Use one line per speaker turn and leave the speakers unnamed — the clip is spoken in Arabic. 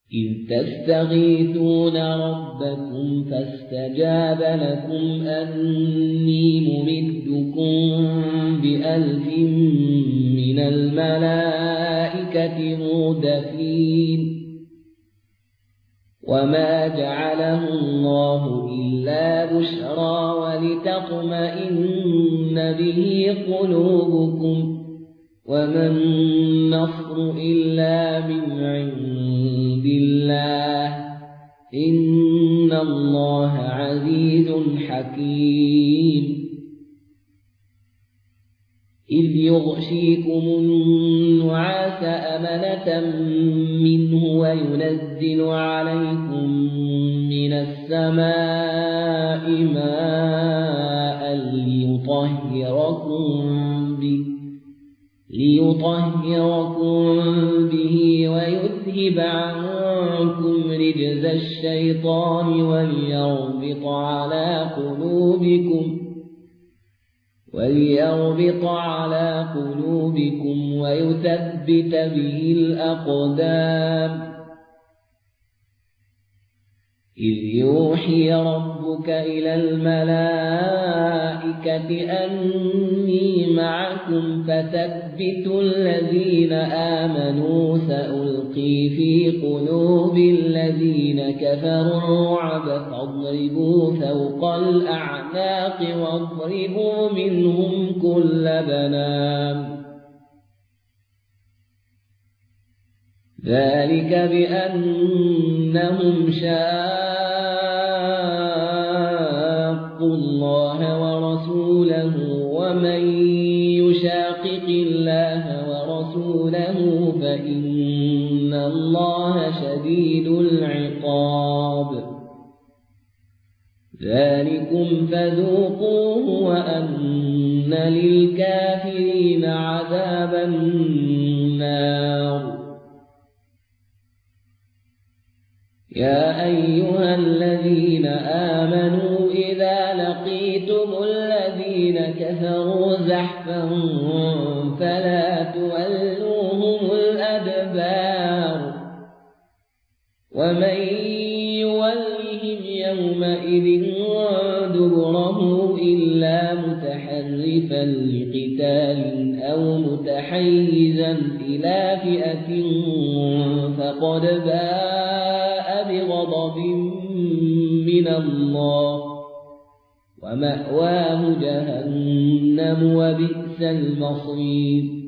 إذ تستغيثون ربكم فاستجاب لكم أني ممدكم ب1000 من الملائكة مردفين وما جعله الله إلا بشرى ولتطمئن به قلوبكم وما النصر إلا من عند الله إن الله عزيز حكيم إذ يغشيكم النعاس أمنة منه وينزل عليكم من السماء ماء ليطهركم به ويذهب عنكم رجز الشيطان وليربط على قلوبكم ويثبت به الأقدام إذ يوحي ربك إلى الملائكة أني معكم فثبتوا الذين آمنوا سألقي في قلوب الذين كفروا الرعب فاضربوا فوق الأعناق واضربوا منهم كل بنان ذلك بأنهم شاقوا الله ورسوله ومن يشاقق الله ورسوله فإن الله شديد العقاب ذلكم فذوقوه وأن للكافرين عذاب النار يا أيها الذين آمنوا إذا لقيتم الذين كفروا زحفا فلا تولوهم الأدبار ومن يولهم يومئذ دبره إلا متحرفا لقتال أو متحيزا إلى فئة فقد باء بغضب من الله ومأواه جهنم وبئس المصير